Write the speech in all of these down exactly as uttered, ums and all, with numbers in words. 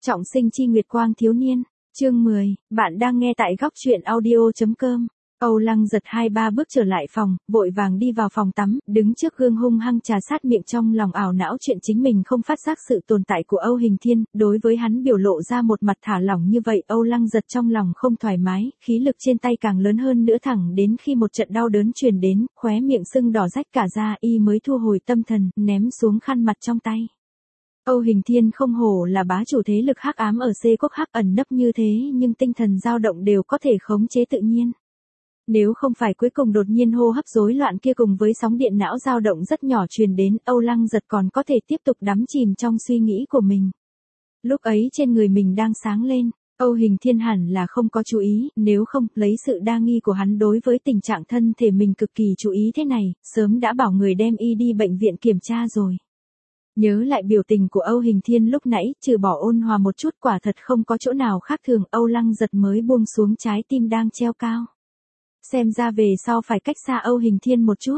Trọng sinh chi nguyệt quang thiếu niên, chương mười, bạn đang nghe tại góc truyện audio.com. Âu Lăng giật hai ba bước trở lại phòng, vội vàng đi vào phòng tắm, đứng trước gương hung hăng trà sát miệng trong lòng ảo não chuyện chính mình không phát giác sự tồn tại của Âu Hình Thiên, đối với hắn biểu lộ ra một mặt thả lỏng như vậy, Âu Lăng giật trong lòng không thoải mái, khí lực trên tay càng lớn hơn nữa thẳng đến khi một trận đau đớn truyền đến, khóe miệng sưng đỏ rách cả da, y mới thu hồi tâm thần, ném xuống khăn mặt trong tay. Âu Hình Thiên không hổ là bá chủ thế lực hắc ám ở C quốc hắc ẩn nấp như thế nhưng tinh thần dao động đều có thể khống chế tự nhiên. Nếu không phải cuối cùng đột nhiên hô hấp rối loạn kia cùng với sóng điện não dao động rất nhỏ truyền đến, Âu Lăng giật còn có thể tiếp tục đắm chìm trong suy nghĩ của mình. Lúc ấy trên người mình đang sáng lên, Âu Hình Thiên hẳn là không có chú ý, nếu không, lấy sự đa nghi của hắn đối với tình trạng thân thể mình cực kỳ chú ý thế này, sớm đã bảo người đem y đi bệnh viện kiểm tra rồi. Nhớ lại biểu tình của Âu Hình Thiên lúc nãy, trừ bỏ ôn hòa một chút quả thật không có chỗ nào khác thường, Âu Lăng giật mới buông xuống trái tim đang treo cao. Xem ra về sau phải cách xa Âu Hình Thiên một chút.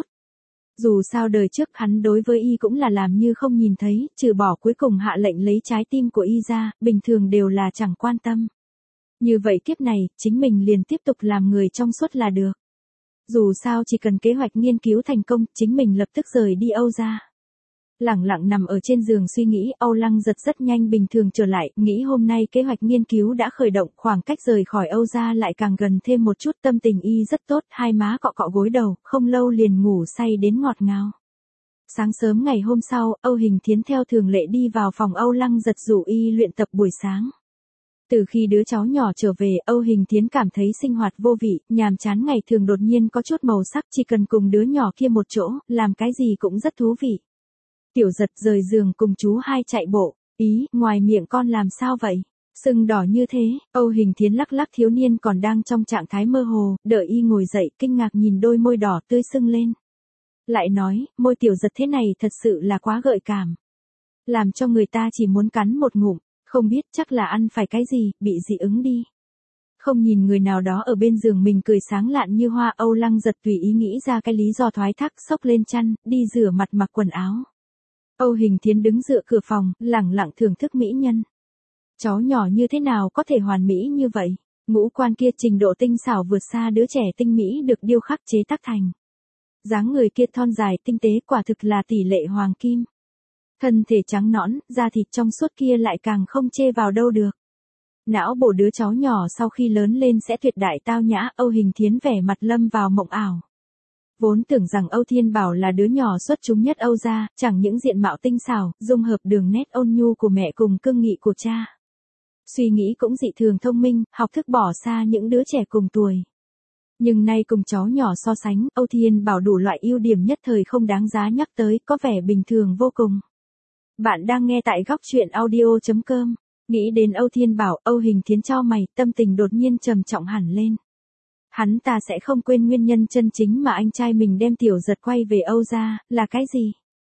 Dù sao đời trước hắn đối với y cũng là làm như không nhìn thấy, trừ bỏ cuối cùng hạ lệnh lấy trái tim của y ra, bình thường đều là chẳng quan tâm. Như vậy kiếp này, chính mình liền tiếp tục làm người trong suốt là được. Dù sao chỉ cần kế hoạch nghiên cứu thành công, chính mình lập tức rời đi Âu gia. Lẳng lặng nằm ở trên giường suy nghĩ, Âu Lăng giật rất nhanh bình thường trở lại, nghĩ hôm nay kế hoạch nghiên cứu đã khởi động, khoảng cách rời khỏi Âu gia lại càng gần thêm một chút, tâm tình y rất tốt, hai má cọ cọ gối đầu, không lâu liền ngủ say đến ngọt ngào. Sáng sớm ngày hôm sau, Âu Hình Thiến theo thường lệ đi vào phòng Âu Lăng giật rủ y luyện tập buổi sáng. Từ khi đứa cháu nhỏ trở về, Âu Hình Thiến cảm thấy sinh hoạt vô vị, nhàm chán ngày thường đột nhiên có chút màu sắc, chỉ cần cùng đứa nhỏ kia một chỗ, làm cái gì cũng rất thú vị. Tiểu giật rời giường cùng chú hai chạy bộ, ý, ngoài miệng con làm sao vậy? Sưng đỏ như thế, Âu Hình Thiến lắc lắc thiếu niên còn đang trong trạng thái mơ hồ, đợi y ngồi dậy, kinh ngạc nhìn đôi môi đỏ tươi sưng lên. Lại nói, môi tiểu giật thế này thật sự là quá gợi cảm. Làm cho người ta chỉ muốn cắn một ngụm, không biết chắc là ăn phải cái gì, bị dị ứng đi. Không nhìn người nào đó ở bên giường mình cười sáng lạn như hoa, Âu Lăng giật tùy ý nghĩ ra cái lý do thoái thác, xốc lên chăn, đi rửa mặt mặc quần áo. Âu Hình Thiến đứng dựa cửa phòng, lẳng lặng thưởng thức mỹ nhân. Cháu nhỏ như thế nào có thể hoàn mỹ như vậy? Ngũ quan kia trình độ tinh xảo vượt xa đứa trẻ tinh mỹ được điêu khắc chế tác thành. Dáng người kia thon dài tinh tế quả thực là tỷ lệ hoàng kim. Thân thể trắng nõn, da thịt trong suốt kia lại càng không chê vào đâu được. Não bộ đứa cháu nhỏ sau khi lớn lên sẽ tuyệt đại tao nhã, Âu Hình Thiến vẻ mặt lâm vào mộng ảo. Vốn tưởng rằng Âu Thiên Bảo là đứa nhỏ xuất chúng nhất Âu gia, chẳng những diện mạo tinh xảo, dung hợp đường nét ôn nhu của mẹ cùng cương nghị của cha. Suy nghĩ cũng dị thường thông minh, học thức bỏ xa những đứa trẻ cùng tuổi. Nhưng nay cùng cháu nhỏ so sánh, Âu Thiên Bảo đủ loại ưu điểm nhất thời không đáng giá nhắc tới, có vẻ bình thường vô cùng. Bạn đang nghe tại góc truyện audio.com. Nghĩ đến Âu Thiên Bảo, Âu Hình Thiến chau mày, tâm tình đột nhiên trầm trọng hẳn lên. Hắn ta sẽ không quên nguyên nhân chân chính mà anh trai mình đem tiểu giật quay về Âu gia, là cái gì?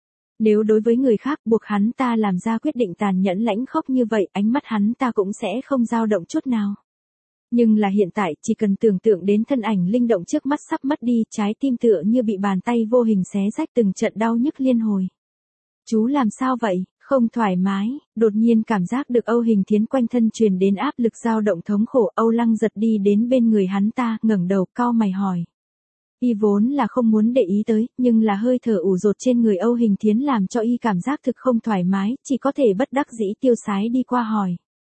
Nếu đối với người khác buộc hắn ta làm ra quyết định tàn nhẫn lãnh khốc như vậy, ánh mắt hắn ta cũng sẽ không dao động chút nào. Nhưng là hiện tại, chỉ cần tưởng tượng đến thân ảnh linh động trước mắt sắp mất đi, trái tim tựa như bị bàn tay vô hình xé rách từng trận đau nhức liên hồi. Chú làm sao vậy? Không thoải mái, đột nhiên cảm giác được Âu Hình Thiến quanh thân truyền đến áp lực dao động thống khổ, Âu Lăng giật đi đến bên người hắn ta, ngẩng đầu, cau mày hỏi. Y vốn là không muốn để ý tới, nhưng là hơi thở ủ rột trên người Âu Hình Thiến làm cho y cảm giác thực không thoải mái, chỉ có thể bất đắc dĩ tiêu sái đi qua hỏi.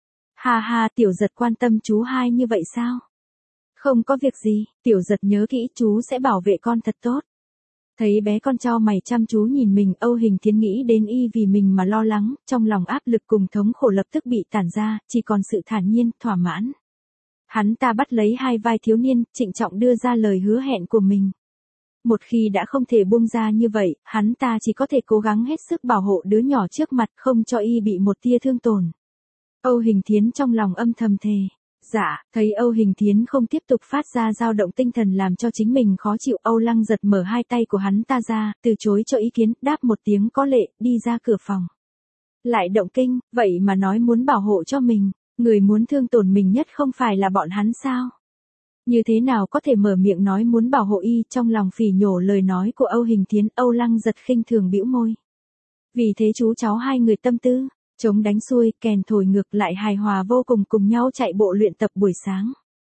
Ha ha, tiểu giật quan tâm chú hai như vậy sao? Không có việc gì, tiểu giật nhớ kỹ chú sẽ bảo vệ con thật tốt. Thấy bé con chau mày chăm chú nhìn mình, Âu Hình Thiến nghĩ đến y vì mình mà lo lắng, trong lòng áp lực cùng thống khổ lập tức bị tản ra, chỉ còn sự thản nhiên, thỏa mãn. Hắn ta bắt lấy hai vai thiếu niên, trịnh trọng đưa ra lời hứa hẹn của mình. Một khi đã không thể buông ra như vậy, hắn ta chỉ có thể cố gắng hết sức bảo hộ đứa nhỏ trước mặt, không cho y bị một tia thương tổn. Âu Hình Thiến trong lòng âm thầm thề. Dạ, thấy Âu Hình Thiến không tiếp tục phát ra dao động tinh thần làm cho chính mình khó chịu, Âu Lăng giật mở hai tay của hắn ta ra, từ chối cho ý kiến, đáp một tiếng có lệ, đi ra cửa phòng. Lại động kinh, vậy mà nói muốn bảo hộ cho mình, người muốn thương tổn mình nhất không phải là bọn hắn sao? Như thế nào có thể mở miệng nói muốn bảo hộ y, trong lòng phỉ nhổ lời nói của Âu Hình Thiến, Âu Lăng giật khinh thường bĩu môi. Vì thế chú cháu hai người tâm tư, Trống đánh xuôi, kèn thổi ngược lại hài hòa vô cùng cùng nhau chạy bộ luyện tập buổi sáng.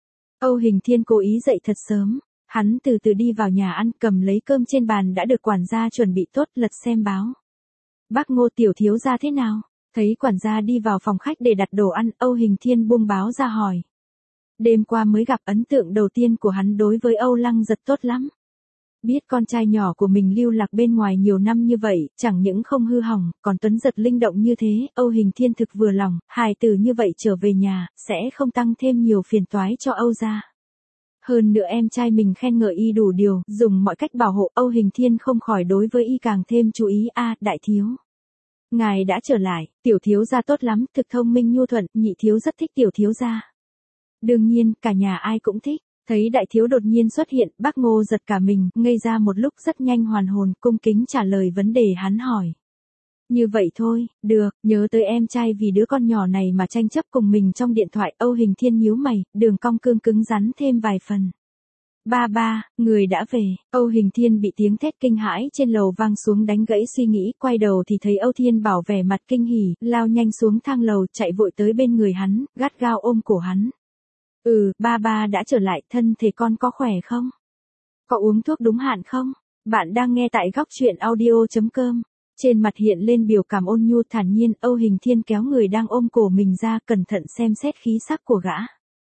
Âu Hình Thiên cố ý dậy thật sớm, hắn từ từ đi vào nhà ăn cầm lấy cơm trên bàn đã được quản gia chuẩn bị tốt lật xem báo. Bác Ngô tiểu thiếu gia thế nào? Thấy quản gia đi vào phòng khách để đặt đồ ăn, Âu Hình Thiên buông báo ra hỏi. Đêm qua mới gặp, ấn tượng đầu tiên của hắn đối với Âu Lăng Giật tốt lắm. Biết con trai nhỏ của mình lưu lạc bên ngoài nhiều năm như vậy, chẳng những không hư hỏng, còn Tuấn Giật linh động như thế, Âu Hình Thiên thực vừa lòng, hài tử như vậy trở về nhà, sẽ không tăng thêm nhiều phiền toái cho Âu gia. Hơn nữa em trai mình khen ngợi y đủ điều, dùng mọi cách bảo hộ, Âu Hình Thiên không khỏi đối với y càng thêm chú ý. A, đại thiếu. Ngài đã trở lại, tiểu thiếu gia tốt lắm, thực thông minh nhu thuận, nhị thiếu rất thích tiểu thiếu gia. Đương nhiên, cả nhà ai cũng thích. Thấy đại thiếu đột nhiên xuất hiện, bác Ngô giật cả mình, ngây ra một lúc rất nhanh hoàn hồn, cung kính trả lời vấn đề hắn hỏi. Như vậy thôi, được, nhớ tới em trai vì đứa con nhỏ này mà tranh chấp cùng mình trong điện thoại. Âu Hình Thiên nhíu mày, đường cong cương cứng rắn thêm vài phần. Ba ba, người đã về. Âu Hình Thiên bị tiếng thét kinh hãi trên lầu vang xuống đánh gãy suy nghĩ, quay đầu thì thấy Âu Thiên Bảo vẻ mặt kinh hỉ, lao nhanh xuống thang lầu chạy vội tới bên người hắn, gắt gao ôm cổ hắn. Ừ, ba ba đã trở lại, thân thể con có khỏe không? Có uống thuốc đúng hạn không? Bạn đang nghe tại góc truyện audio chấm com. Trên mặt hiện lên biểu cảm ôn nhu thản nhiên, Âu Hình Thiên kéo người đang ôm cổ mình ra, cẩn thận xem xét khí sắc của gã.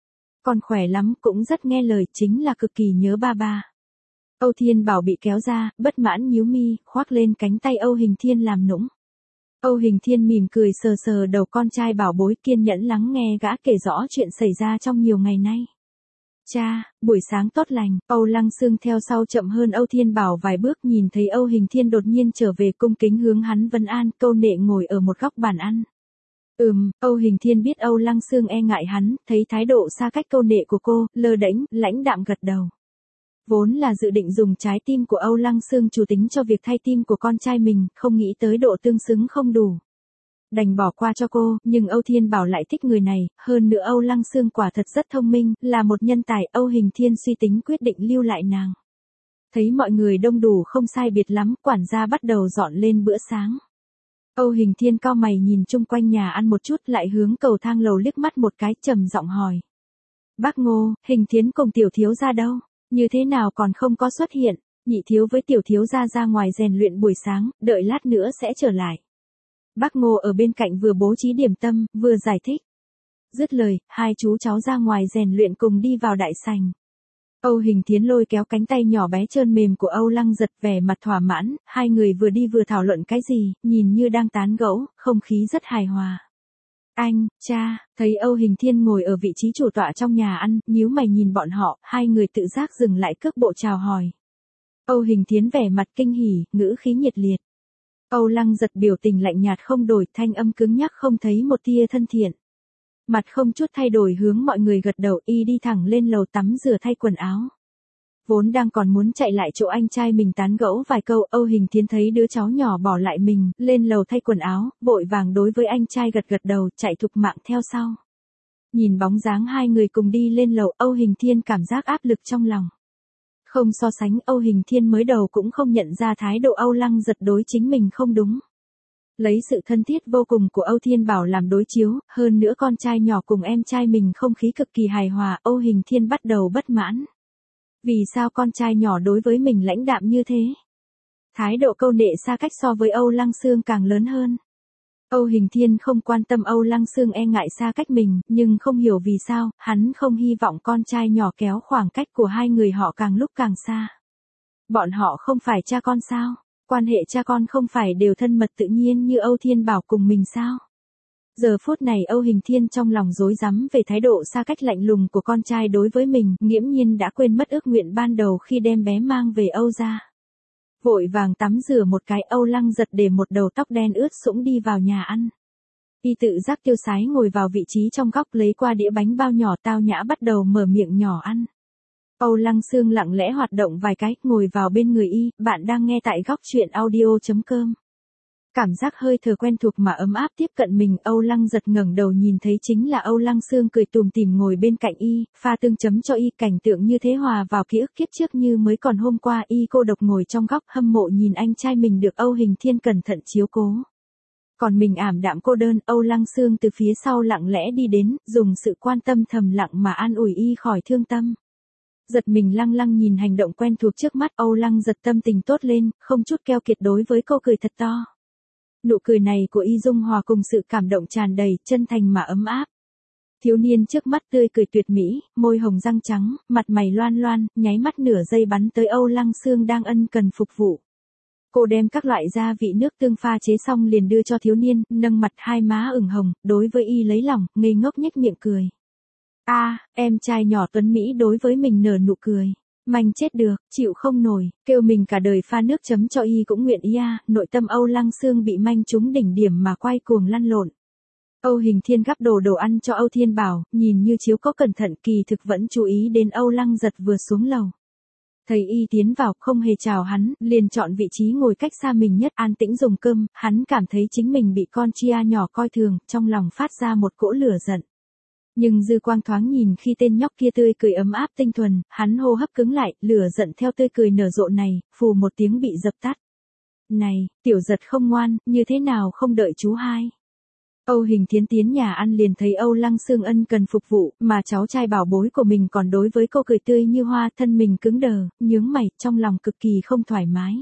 Con khỏe lắm, cũng rất nghe lời, chính là cực kỳ nhớ ba ba. Âu Thiên Bảo bị kéo ra, bất mãn nhíu mi, khoác lên cánh tay Âu Hình Thiên làm nũng. Âu Hình Thiên mỉm cười sờ sờ đầu con trai bảo bối, kiên nhẫn lắng nghe gã kể rõ chuyện xảy ra trong nhiều ngày nay. Cha, buổi sáng tốt lành. Âu Lăng Sương theo sau chậm hơn Âu Thiên Bảo vài bước, nhìn thấy Âu Hình Thiên đột nhiên trở về, cung kính hướng hắn vân an, câu nệ ngồi ở một góc bàn ăn. Ừm, Âu Hình Thiên biết Âu Lăng Sương e ngại hắn, thấy thái độ xa cách câu nệ của cô, lơ đễnh, lãnh đạm gật đầu. Vốn là dự định dùng trái tim của Âu Lăng Sương chủ tính cho việc thay tim của con trai mình, không nghĩ tới độ tương xứng không đủ. Đành bỏ qua cho cô, nhưng Âu Thiên Bảo lại thích người này, hơn nữa Âu Lăng Sương quả thật rất thông minh, là một nhân tài. Âu Hình Thiên suy tính quyết định lưu lại nàng. Thấy mọi người đông đủ không sai biệt lắm, quản gia bắt đầu dọn lên bữa sáng. Âu Hình Thiên cau mày nhìn chung quanh nhà ăn một chút, lại hướng cầu thang lầu liếc mắt một cái, trầm giọng hỏi. Bác Ngô, Hình Thiến cùng tiểu thiếu gia đâu? Như thế nào còn không có xuất hiện? Nhị thiếu với tiểu thiếu gia ra ngoài rèn luyện buổi sáng, đợi lát nữa sẽ trở lại. Bác Ngô ở bên cạnh vừa bố trí điểm tâm, vừa giải thích. Dứt lời, hai chú cháu ra ngoài rèn luyện cùng đi vào đại sảnh. Âu Hình Thiến lôi kéo cánh tay nhỏ bé trơn mềm của Âu Lăng Giật, vẻ mặt thỏa mãn, hai người vừa đi vừa thảo luận cái gì, nhìn như đang tán gẫu, không khí rất hài hòa. Anh, cha, thấy Âu Hình Thiên ngồi ở vị trí chủ tọa trong nhà ăn, nhíu mày nhìn bọn họ, hai người tự giác dừng lại cước bộ chào hỏi. Âu Hình Thiến vẻ mặt kinh hỉ, ngữ khí nhiệt liệt. Âu Lăng Giật biểu tình lạnh nhạt không đổi, thanh âm cứng nhắc không thấy một tia thân thiện. Mặt không chút thay đổi hướng mọi người gật đầu, y đi thẳng lên lầu tắm rửa thay quần áo. Vốn đang còn muốn chạy lại chỗ anh trai mình tán gẫu vài câu, Âu Hình Thiên thấy đứa cháu nhỏ bỏ lại mình, lên lầu thay quần áo, vội vàng đối với anh trai gật gật đầu, chạy thục mạng theo sau. Nhìn bóng dáng hai người cùng đi lên lầu, Âu Hình Thiên cảm giác áp lực trong lòng. Không so sánh, Âu Hình Thiên mới đầu cũng không nhận ra thái độ Âu Lăng Giật đối chính mình không đúng. Lấy sự thân thiết vô cùng của Âu Thiên Bảo làm đối chiếu, hơn nữa con trai nhỏ cùng em trai mình không khí cực kỳ hài hòa, Âu Hình Thiên bắt đầu bất mãn. Vì sao con trai nhỏ đối với mình lãnh đạm như thế? Thái độ câu nệ xa cách so với Âu Lăng Sương càng lớn hơn. Âu Hình Thiên không quan tâm Âu Lăng Sương e ngại xa cách mình, nhưng không hiểu vì sao, hắn không hy vọng con trai nhỏ kéo khoảng cách của hai người họ càng lúc càng xa. Bọn họ không phải cha con sao? Quan hệ cha con không phải đều thân mật tự nhiên như Âu Thiên Bảo cùng mình sao? Giờ phút này Âu Hình Thiên trong lòng rối rắm về thái độ xa cách lạnh lùng của con trai đối với mình, nghiễm nhiên đã quên mất ước nguyện ban đầu khi đem bé mang về Âu gia. Vội vàng tắm rửa một cái, Âu Lăng Giật để một đầu tóc đen ướt sũng đi vào nhà ăn. Y tự giác tiêu sái ngồi vào vị trí trong góc, lấy qua đĩa bánh bao nhỏ, tao nhã bắt đầu mở miệng nhỏ ăn. Âu Lăng Sương lặng lẽ hoạt động vài cái, ngồi vào bên người y. Bạn đang nghe tại góc truyện audio chấm com. Cảm giác hơi thở quen thuộc mà ấm áp tiếp cận mình, Âu Lăng Giật ngẩng đầu nhìn thấy chính là Âu Lăng Sương cười tùm tìm ngồi bên cạnh y, pha tương chấm cho y, cảnh tượng như thế hòa vào ký ức kiếp trước như mới còn hôm qua. Y cô độc ngồi trong góc hâm mộ nhìn anh trai mình được Âu Hình Thiên cẩn thận chiếu cố. Còn mình ảm đạm cô đơn, Âu Lăng Sương từ phía sau lặng lẽ đi đến, dùng sự quan tâm thầm lặng mà an ủi y khỏi thương tâm. Giật mình lăng lăng nhìn hành động quen thuộc trước mắt, Âu Lăng giật tâm tình tốt lên, không chút keo kiệt đối với cô cười thật to. Nụ cười này của y dung hòa cùng sự cảm động tràn đầy, chân thành mà ấm áp. Thiếu niên trước mắt tươi cười tuyệt mỹ, môi hồng răng trắng, mặt mày loan loan, nháy mắt nửa giây bắn tới Âu Lăng Sương đang ân cần phục vụ. Cô đem các loại gia vị nước tương pha chế xong liền đưa cho thiếu niên, nâng mặt hai má ửng hồng, đối với y lấy lòng, ngây ngốc nhếch miệng cười. A, à, em trai nhỏ tuấn Mỹ đối với mình nở nụ cười. Manh chết được, chịu không nổi, kêu mình cả đời pha nước chấm cho y cũng nguyện ý à, nội tâm Âu Lăng Sương bị manh trúng đỉnh điểm mà quay cuồng lăn lộn. Âu Hình Thiên gắp đồ đồ ăn cho Âu Thiên Bảo, nhìn như chiếu có cẩn thận kỳ thực vẫn chú ý đến Âu Lăng giật vừa xuống lầu. Thấy y tiến vào, không hề chào hắn, liền chọn vị trí ngồi cách xa mình nhất an tĩnh dùng cơm, hắn cảm thấy chính mình bị con chia nhỏ coi thường, trong lòng phát ra một cỗ lửa giận. Nhưng dư quang thoáng nhìn khi tên nhóc kia tươi cười ấm áp tinh thuần, hắn hô hấp cứng lại, lửa giận theo tươi cười nở rộ này, phù một tiếng bị dập tắt. Này, tiểu giật không ngoan, như thế nào không đợi chú hai. Âu Hình Thiến tiến nhà ăn liền thấy Âu Lăng Sương ân cần phục vụ, mà cháu trai bảo bối của mình còn đối với cô cười tươi như hoa, thân mình cứng đờ, nhướng mày, trong lòng cực kỳ không thoải mái.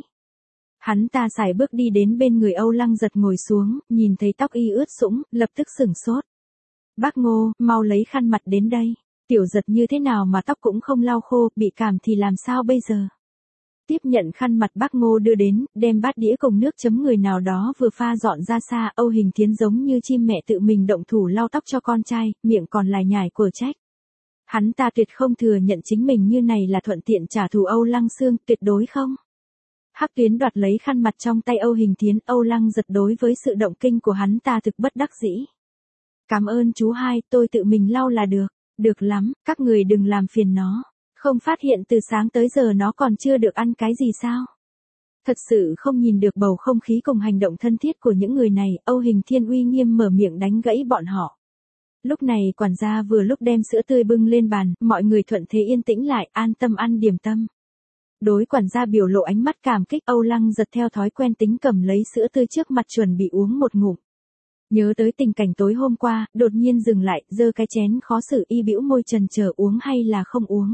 Hắn ta sải bước đi đến bên người Âu Lăng giật ngồi xuống, nhìn thấy tóc y ướt sũng, lập tức sửng sốt. Bác Ngô, mau lấy khăn mặt đến đây. Tiểu giật như thế nào mà tóc cũng không lau khô, bị cảm thì làm sao bây giờ? Tiếp nhận khăn mặt bác Ngô đưa đến, đem bát đĩa cùng nước chấm người nào đó vừa pha dọn ra xa, Âu Hình Thiến giống như chim mẹ tự mình động thủ lau tóc cho con trai, miệng còn lải nhải của trách. Hắn ta tuyệt không thừa nhận chính mình như này là thuận tiện trả thù Âu Lăng Sương, tuyệt đối không. Hắc Tuyến đoạt lấy khăn mặt trong tay Âu Hình Thiến, Âu Lăng giật đối với sự động kinh của hắn ta thực bất đắc dĩ. Cảm ơn chú hai, tôi tự mình lau là được. Được lắm, các người đừng làm phiền nó. Không phát hiện từ sáng tới giờ nó còn chưa được ăn cái gì sao? Thật sự không nhìn được bầu không khí cùng hành động thân thiết của những người này, Âu Hình Thiên uy nghiêm mở miệng đánh gãy bọn họ. Lúc này quản gia vừa lúc đem sữa tươi bưng lên bàn, mọi người thuận thế yên tĩnh lại, an tâm ăn điểm tâm. Đối quản gia biểu lộ ánh mắt cảm kích, Âu Lăng giật theo thói quen tính cầm lấy sữa tươi trước mặt chuẩn bị uống một ngụm. Nhớ tới tình cảnh tối hôm qua, đột nhiên dừng lại, giơ cái chén khó xử y bĩu môi trần chờ uống hay là không uống.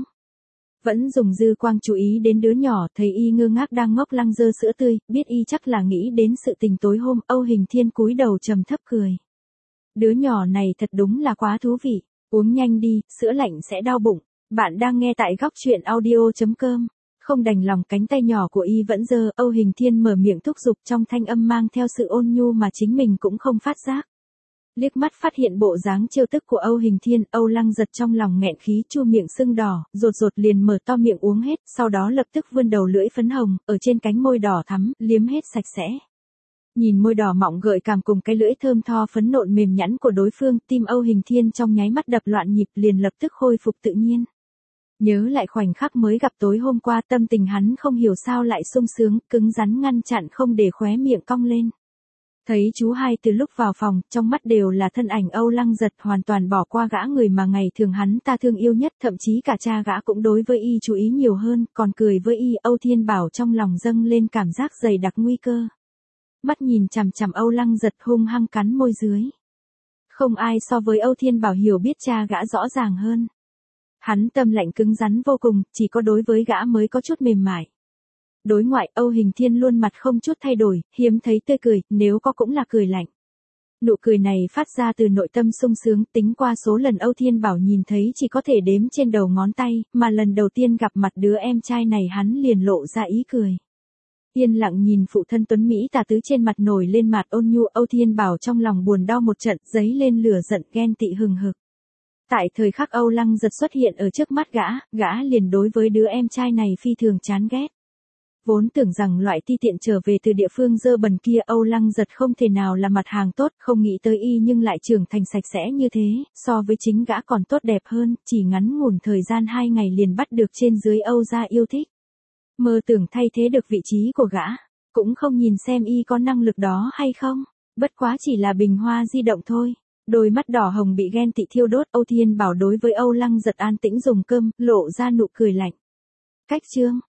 Vẫn dùng dư quang chú ý đến đứa nhỏ, thấy y ngơ ngác đang ngốc lăng dơ sữa tươi, biết y chắc là nghĩ đến sự tình tối hôm, Âu Hình Thiên cúi đầu trầm thấp cười. Đứa nhỏ này thật đúng là quá thú vị, uống nhanh đi, sữa lạnh sẽ đau bụng. Bạn đang nghe tại góc truyện audio chấm com. Không đành lòng cánh tay nhỏ của y vẫn dơ, Âu Hình Thiên mở miệng thúc giục trong thanh âm mang theo sự ôn nhu mà chính mình cũng không phát giác. Liếc mắt phát hiện bộ dáng trêu tức của Âu Hình Thiên, Âu Lăng giật trong lòng nghẹn khí chu miệng sưng đỏ, rột rột liền mở to miệng uống hết, sau đó lập tức vươn đầu lưỡi phấn hồng, ở trên cánh môi đỏ thắm, liếm hết sạch sẽ. Nhìn môi đỏ mọng gợi cảm cùng cái lưỡi thơm tho phấn nộn mềm nhẵn của đối phương, tim Âu Hình Thiên trong nháy mắt đập loạn nhịp liền lập tức khôi phục tự nhiên. Nhớ lại khoảnh khắc mới gặp tối hôm qua, tâm tình hắn không hiểu sao lại sung sướng, cứng rắn ngăn chặn không để khóe miệng cong lên. Thấy chú hai từ lúc vào phòng, trong mắt đều là thân ảnh Âu Lăng giật, hoàn toàn bỏ qua gã người mà ngày thường hắn ta thương yêu nhất, thậm chí cả cha gã cũng đối với y chú ý nhiều hơn, còn cười với y. Âu Thiên Bảo trong lòng dâng lên cảm giác dày đặc nguy cơ. Mắt nhìn chằm chằm Âu Lăng giật hung hăng cắn môi dưới. Không ai so với Âu Thiên Bảo hiểu biết cha gã rõ ràng hơn. Hắn tâm lạnh cứng rắn vô cùng, chỉ có đối với gã mới có chút mềm mại. Đối ngoại, Âu Hình Thiên luôn mặt không chút thay đổi, hiếm thấy tươi cười, nếu có cũng là cười lạnh. Nụ cười này phát ra từ nội tâm sung sướng, tính qua số lần Âu Thiên Bảo nhìn thấy chỉ có thể đếm trên đầu ngón tay, mà lần đầu tiên gặp mặt đứa em trai này hắn liền lộ ra ý cười. Yên lặng nhìn phụ thân tuấn Mỹ tà tứ trên mặt nổi lên mặt ôn nhu, Âu Thiên Bảo trong lòng buồn đau một trận, dấy lên lửa giận ghen tị hừng hực. Tại thời khắc Âu Lăng giật xuất hiện ở trước mắt gã, gã liền đối với đứa em trai này phi thường chán ghét. Vốn tưởng rằng loại ti tiện trở về từ địa phương dơ bẩn kia Âu Lăng giật không thể nào là mặt hàng tốt, không nghĩ tới y nhưng lại trưởng thành sạch sẽ như thế, so với chính gã còn tốt đẹp hơn, chỉ ngắn ngủn thời gian hai ngày liền bắt được trên dưới Âu gia yêu thích. Mơ tưởng thay thế được vị trí của gã, cũng không nhìn xem y có năng lực đó hay không, bất quá chỉ là bình hoa di động thôi. Đôi mắt đỏ hồng bị ghen tị thiêu đốt, Âu Thiên Bảo đối với Âu Lăng giật an tĩnh dùng cơm, lộ ra nụ cười lạnh. Cách chương